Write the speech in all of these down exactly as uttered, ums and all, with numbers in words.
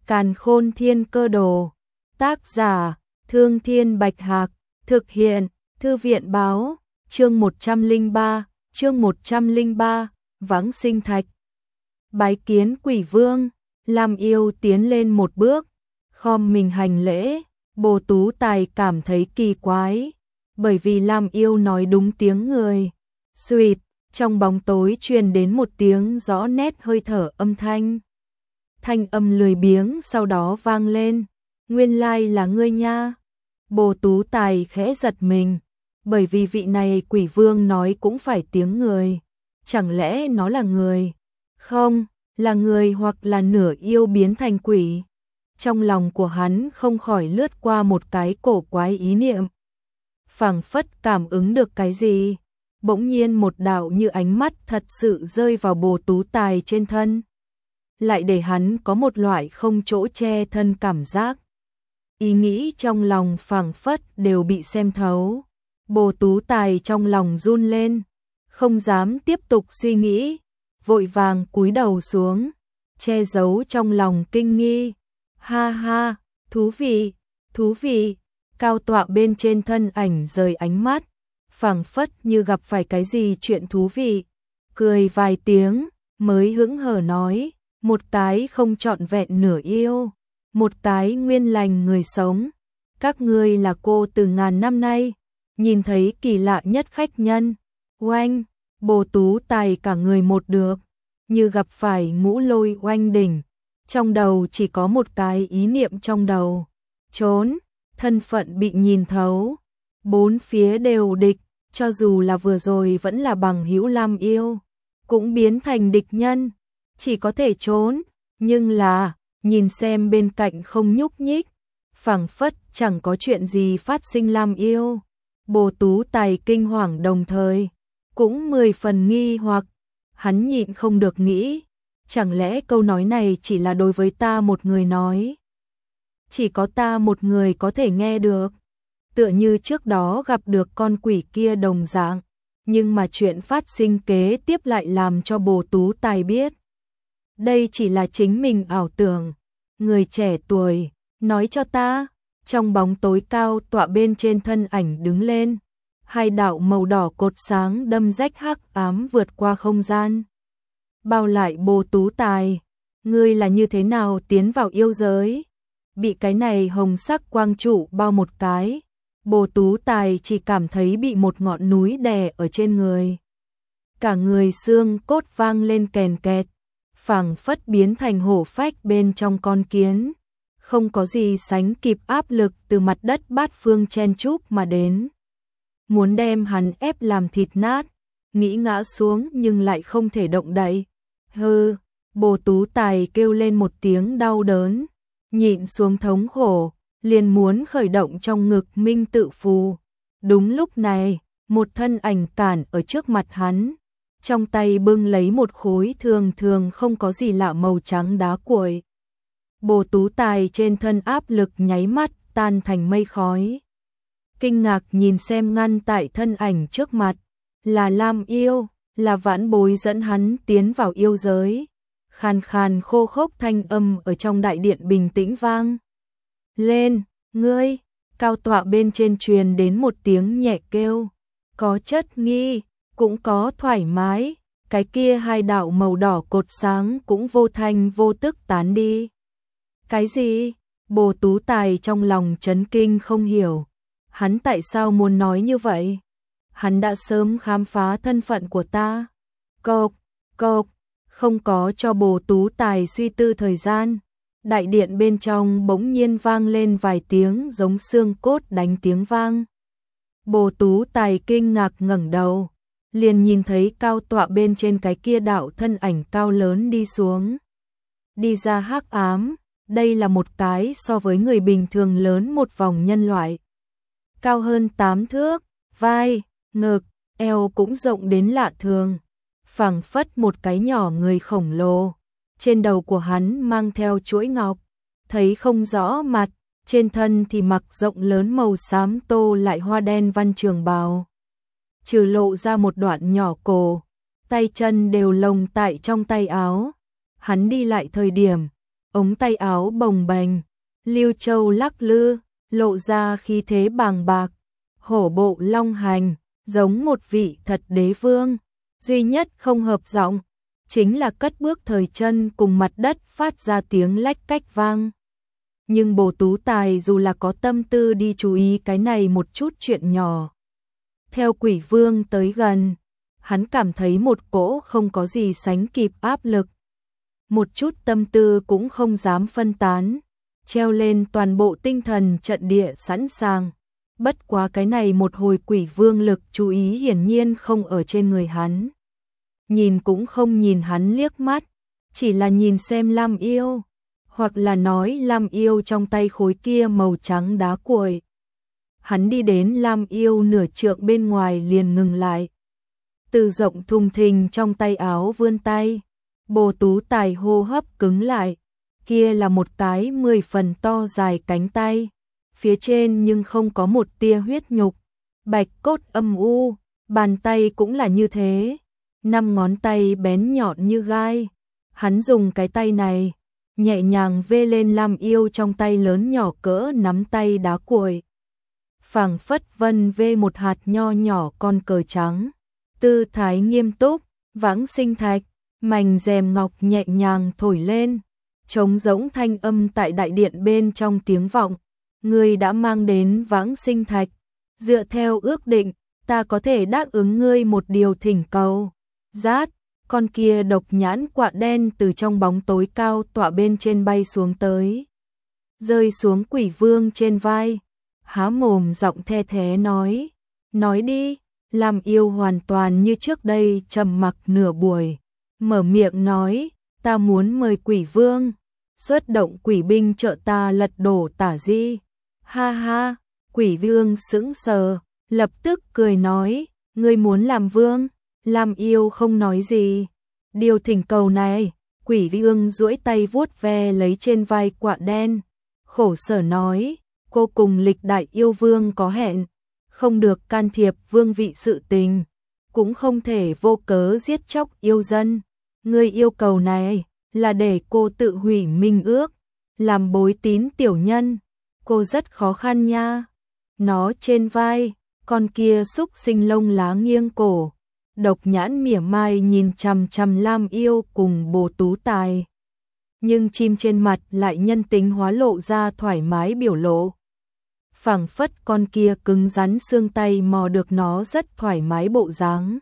Càn Khôn Thiên Cơ Đồ. Tác giả: Thương Thiên Bạch Hạc. Thực hiện: Thư viện báo. Chương một trăm lẻ ba, chương một trăm lẻ ba, Vãng Sinh Thạch. Bái kiến Quỷ Vương. Lam Yêu tiến lên một bước, khom mình hành lễ. Bồ Tú Tài cảm thấy kỳ quái, bởi vì Lam Yêu nói đúng tiếng người. Xuỵt, trong bóng tối truyền đến một tiếng rõ nét hơi thở âm thanh. Thanh âm lười biếng sau đó vang lên. Nguyên lai là ngươi nha. Bồ Tú Tài khẽ giật mình, bởi vì vị này Quỷ Vương nói cũng phải tiếng người. Chẳng lẽ nó là người? Không, là người hoặc là nửa yêu biến thành quỷ. Trong lòng của hắn không khỏi lướt qua một cái cổ quái ý niệm. Phảng phất cảm ứng được cái gì, bỗng nhiên một đạo như ánh mắt thật sự rơi vào Bồ Tú Tài trên thân, lại để hắn có một loại không chỗ che thân cảm giác. Ý nghĩ trong lòng phảng phất đều bị xem thấu. Bồ Tú Tài trong lòng run lên, không dám tiếp tục suy nghĩ, vội vàng cúi đầu xuống, che giấu trong lòng kinh nghi. Ha ha, thú vị, thú vị. Cao tọa bên trên thân ảnh rời ánh mắt, phảng phất như gặp phải cái gì chuyện thú vị, cười vài tiếng, mới hững hờ nói, một cái không trọn vẹn nửa yêu, một cái nguyên lành người sống. Các ngươi là cô từ ngàn năm nay nhìn thấy kỳ lạ nhất khách nhân. Oanh, Bồ Tú Tài cả người một được, như gặp phải ngũ lôi oanh đỉnh. Trong đầu chỉ có một cái ý niệm trong đầu, trốn. Thân phận bị nhìn thấu, bốn phía đều địch, cho dù là vừa rồi vẫn là bằng hữu Lam Yêu, cũng biến thành địch nhân, chỉ có thể trốn. Nhưng là, nhìn xem bên cạnh không nhúc nhích, phảng phất chẳng có chuyện gì phát sinh Lam Yêu. Bồ Tú Tài kinh hoàng đồng thời, cũng mười phần nghi hoặc, hắn nhịn không được nghĩ, chẳng lẽ câu nói này chỉ là đối với ta một người nói? Chỉ có ta một người có thể nghe được, tựa như trước đó gặp được con quỷ kia đồng dạng. Nhưng mà chuyện phát sinh kế tiếp lại làm cho Bồ Tú Tài biết, đây chỉ là chính mình ảo tưởng. Người trẻ tuổi, nói cho ta. Trong bóng tối cao tọa bên trên thân ảnh đứng lên, hai đạo màu đỏ cột sáng đâm rách hắc ám vượt qua không gian, bao lại Bồ Tú Tài. Ngươi là như thế nào tiến vào yêu giới? Bị cái này hồng sắc quang trụ bao một cái, Bồ Tú Tài chỉ cảm thấy bị một ngọn núi đè ở trên người. Cả người xương cốt vang lên kèn kẹt, phảng phất biến thành hổ phách bên trong con kiến. Không có gì sánh kịp áp lực từ mặt đất bát phương chen chúc mà đến, muốn đem hắn ép làm thịt nát. Nghĩ ngã xuống nhưng lại không thể động đậy. Hừ, Bồ Tú Tài kêu lên một tiếng đau đớn, nhịn xuống thống khổ, liền muốn khởi động trong ngực minh tự phù. Đúng lúc này, một thân ảnh cản ở trước mặt hắn, trong tay bưng lấy một khối thường thường không có gì lạ màu trắng đá cuội. Bồ Tú Tài trên thân áp lực nháy mắt tan thành mây khói. Kinh ngạc nhìn xem ngăn tại thân ảnh trước mặt, là Lam Yêu, là vãn bối dẫn hắn tiến vào yêu giới. Khàn khàn khô khốc thanh âm ở trong đại điện bình tĩnh vang lên. Ngươi, cao tọa bên trên truyền đến một tiếng nhẹ kêu, có chất nghi, cũng có thoải mái. Cái kia hai đạo màu đỏ cột sáng cũng vô thanh vô tức tán đi. Cái gì? Bồ Tú Tài trong lòng chấn kinh không hiểu, hắn tại sao muốn nói như vậy? Hắn đã sớm khám phá thân phận của ta. Cộc, cộc. Không có cho Bồ Tú Tài suy tư thời gian, đại điện bên trong bỗng nhiên vang lên vài tiếng giống xương cốt đánh tiếng vang. Bồ Tú Tài kinh ngạc ngẩng đầu, liền nhìn thấy cao tọa bên trên cái kia đạo thân ảnh cao lớn đi xuống, đi ra hắc ám. Đây là một cái so với người bình thường lớn một vòng nhân loại, cao hơn tám thước, vai, ngực, eo cũng rộng đến lạ thường, phảng phất một cái nhỏ người khổng lồ. Trên đầu của hắn mang theo chuỗi ngọc, thấy không rõ mặt, trên thân thì mặc rộng lớn màu xám tô lại hoa đen văn trường bào, trừ lộ ra một đoạn nhỏ cổ, tay chân đều lồng tại trong tay áo. Hắn đi lại thời điểm, ống tay áo bồng bềnh, lưu châu lắc lư, lộ ra khí thế bàng bạc, hổ bộ long hành, giống một vị thật đế vương. Duy nhất không hợp giọng, chính là cất bước thời chân cùng mặt đất phát ra tiếng lách cách vang. Nhưng Bồ Tú Tài dù là có tâm tư đi chú ý cái này một chút chuyện nhỏ. Theo quỷ vương tới gần, hắn cảm thấy một cỗ không có gì sánh kịp áp lực. Một chút tâm tư cũng không dám phân tán, treo lên toàn bộ tinh thần trận địa sẵn sàng. Bất quá cái này một hồi quỷ vương lực chú ý hiển nhiên không ở trên người hắn. Nhìn cũng không nhìn hắn liếc mắt, chỉ là nhìn xem Lam Yêu, hoặc là nói Lam Yêu trong tay khối kia màu trắng đá cuội. Hắn đi đến Lam Yêu nửa trượng bên ngoài liền ngừng lại. Từ rộng thùng thình trong tay áo vươn tay, Bồ Tú Tài hô hấp cứng lại, kia là một cái mười phần to dài cánh tay, phía trên nhưng không có một tia huyết nhục, bạch cốt âm u, bàn tay cũng là như thế, năm ngón tay bén nhọn như gai. Hắn dùng cái tay này, nhẹ nhàng vê lên Lam Yêu trong tay lớn nhỏ cỡ nắm tay đá cuội. Phảng phất vân vê một hạt nho nhỏ con cờ trắng, tư thái nghiêm túc, vãng sinh thạch, mảnh rèm ngọc nhẹ nhàng thổi lên, trống rỗng thanh âm tại đại điện bên trong tiếng vọng. Ngươi đã mang đến vãng sinh thạch, dựa theo ước định, ta có thể đáp ứng ngươi một điều thỉnh cầu. Rát, con kia độc nhãn quạ đen từ trong bóng tối cao tọa bên trên bay xuống tới, rơi xuống quỷ vương trên vai, há mồm giọng the thé nói, nói đi. Lam Yêu hoàn toàn như trước đây trầm mặc nửa buổi, mở miệng nói, ta muốn mời quỷ vương xuất động quỷ binh trợ ta lật đổ Tả Di. Ha ha, quỷ vương sững sờ, lập tức cười nói, ngươi muốn làm vương? Lam Yêu không nói gì. Điều thỉnh cầu này, quỷ vương duỗi tay vuốt ve lấy trên vai quạ đen, khổ sở nói, cô cùng lịch đại yêu vương có hẹn, không được can thiệp vương vị sự tình, cũng không thể vô cớ giết chóc yêu dân. Ngươi yêu cầu này là để cô tự hủy minh ước, làm bối tín tiểu nhân, cô rất khó khăn nha. Nó trên vai, con kia xúc sinh lông lá nghiêng cổ, độc nhãn mỉa mai nhìn chằm chằm Lam Yêu cùng Bồ Tú Tài. Nhưng chim trên mặt lại nhân tính hóa lộ ra thoải mái biểu lộ. Phảng phất con kia cứng rắn xương tay mò được nó rất thoải mái bộ dáng.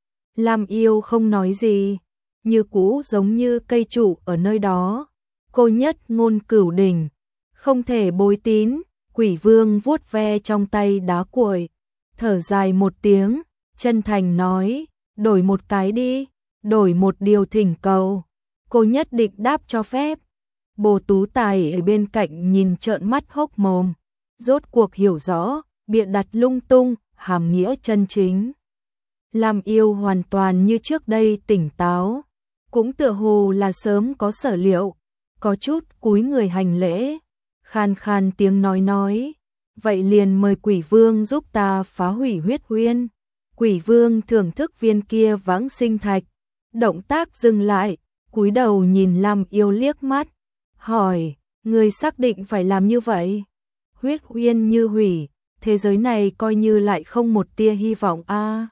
Lam Yêu không nói gì, như cũ giống như cây trụ ở nơi đó. Cô nhất ngôn cửu đỉnh, không thể bối tín. Quỷ vương vuốt ve trong tay đá cuội, thở dài một tiếng, chân thành nói, đổi một cái đi, đổi một điều thỉnh cầu, cô nhất định đáp cho phép. Bồ Tú Tài ở bên cạnh nhìn trợn mắt hốc mồm, rốt cuộc hiểu rõ, bịa đặt lung tung, hàm nghĩa chân chính. Lam Yêu hoàn toàn như trước đây tỉnh táo, cũng tựa hồ là sớm có sở liệu, có chút cúi người hành lễ, khan khan tiếng nói nói, vậy liền mời quỷ vương giúp ta phá hủy huyết uyên. Quỷ vương thưởng thức viên kia vãng sinh thạch, động tác dừng lại, cúi đầu nhìn Lam Yêu liếc mắt, hỏi, người xác định phải làm như vậy? Huyết uyên như hủy, thế giới này coi như lại không một tia hy vọng a. À.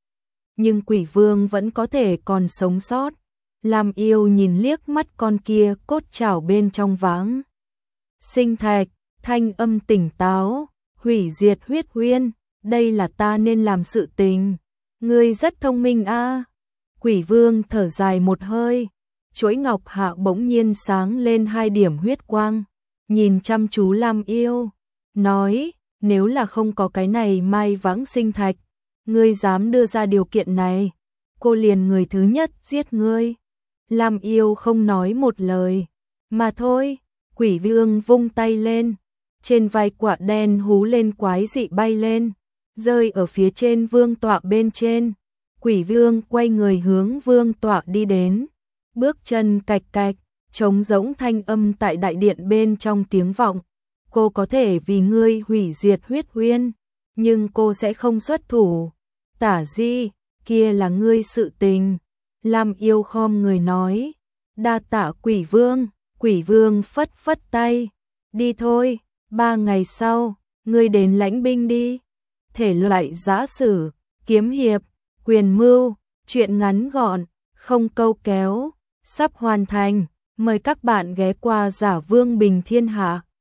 Nhưng quỷ vương vẫn có thể còn sống sót. Lam Yêu nhìn liếc mắt con kia cốt chảo bên trong vãng sinh thạch, thanh âm tỉnh táo, hủy diệt huyết uyên, đây là ta nên làm sự tình. Ngươi rất thông minh a. À. Quỷ vương thở dài một hơi, chuỗi ngọc hạ bỗng nhiên sáng lên hai điểm huyết quang, nhìn chăm chú Lam Yêu, nói, nếu là không có cái này mai vãng sinh thạch, ngươi dám đưa ra điều kiện này, cô liền người thứ nhất giết ngươi. Lam Yêu không nói một lời, mà thôi. Quỷ vương vung tay lên, trên vai quạ đen hú lên quái dị bay lên, rơi ở phía trên vương tọa bên trên. Quỷ vương quay người hướng vương tọa đi đến, bước chân cạch cạch, trống rỗng thanh âm tại đại điện bên trong tiếng vọng. Cô có thể vì ngươi hủy diệt huyết uyên, nhưng cô sẽ không xuất thủ. Tả Di, kia là ngươi sự tình. Lam Yêu khom người nói, đa tạ quỷ vương. Quỷ vương phất phất tay, đi thôi, ba ngày sau, ngươi đến lãnh binh đi. Thể loại giã sử, kiếm hiệp, quyền mưu, truyện ngắn gọn, không câu kéo, sắp hoàn thành. Mời các bạn ghé qua Giả Vương Bình Thiên Hạ.